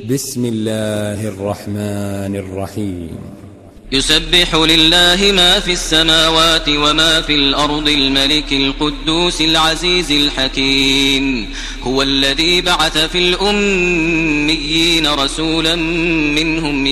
بسم الله الرحمن الرحيم. يسبح لله ما في السماوات وما في الأرض الملك القدوس العزيز الحكيم. هو الذي بعث في الأميين رسولا منهم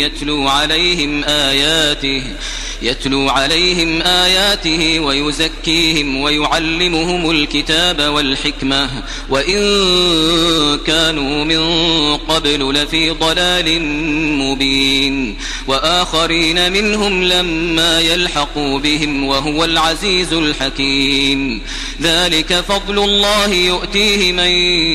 يتلو عليهم آياته ويزكيهم ويعلمهم الكتاب والحكمة وإن كانوا من قبل لفي ضلال مبين وآخرين منهم لما يلحقوا بهم وهو العزيز الحكيم. ذلك فضل الله يؤتيه من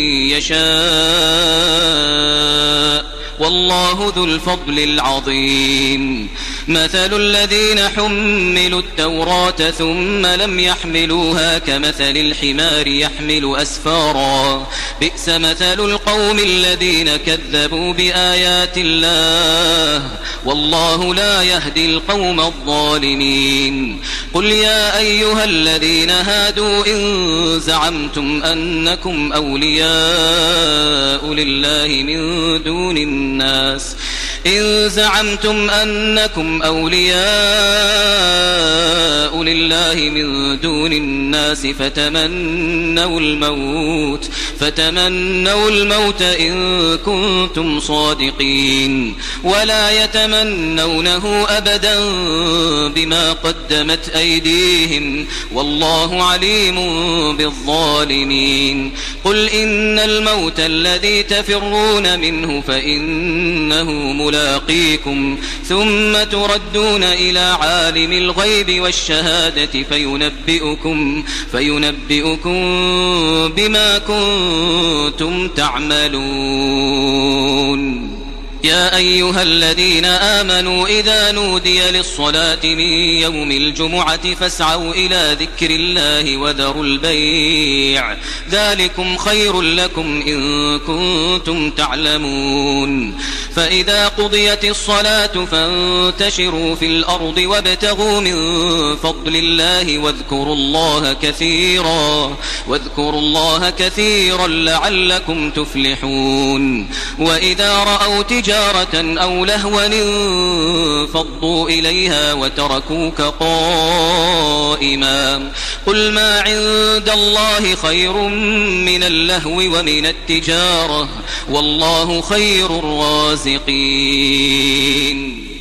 يشاء والله ذو الفضل العظيم. مثل الذين حملوا التوراة ثم لم يحملوها كمثل الحمار يحمل أسفارا بئس مثل القوم الذين كذبوا بآيات الله والله لا يهدي القوم الظالمين. قل يا أيها الذين هادوا إن زعمتم أنكم أولياء لله من دون الناس فتمنوا الموت إن كنتم صادقين ولا يتمنونه أبدا بما قدمت أيديهم والله عليم بالظالمين. قل إن الموت الذي تفرون منه فإنه ملاقيكم ثم تردون إلى عالم الغيب والشهادة فينبئكم بما كنتم تعملون. يا أيها الذين آمنوا إذا نودي للصلاة من يوم الجمعة فاسعوا إلى ذكر الله وذروا البيع ذلكم خير لكم إن كنتم تعلمون. فإذا قضيت الصلاة فانتشروا في الأرض وابتغوا من فضل الله واذكروا الله كثيرا لعلكم تفلحون. وإذا رأوا تجارة أو لهوا انفضوا إليها وتركوك قائما قل ما عند الله خير من اللهو ومن التجارة والله خير الرازقين.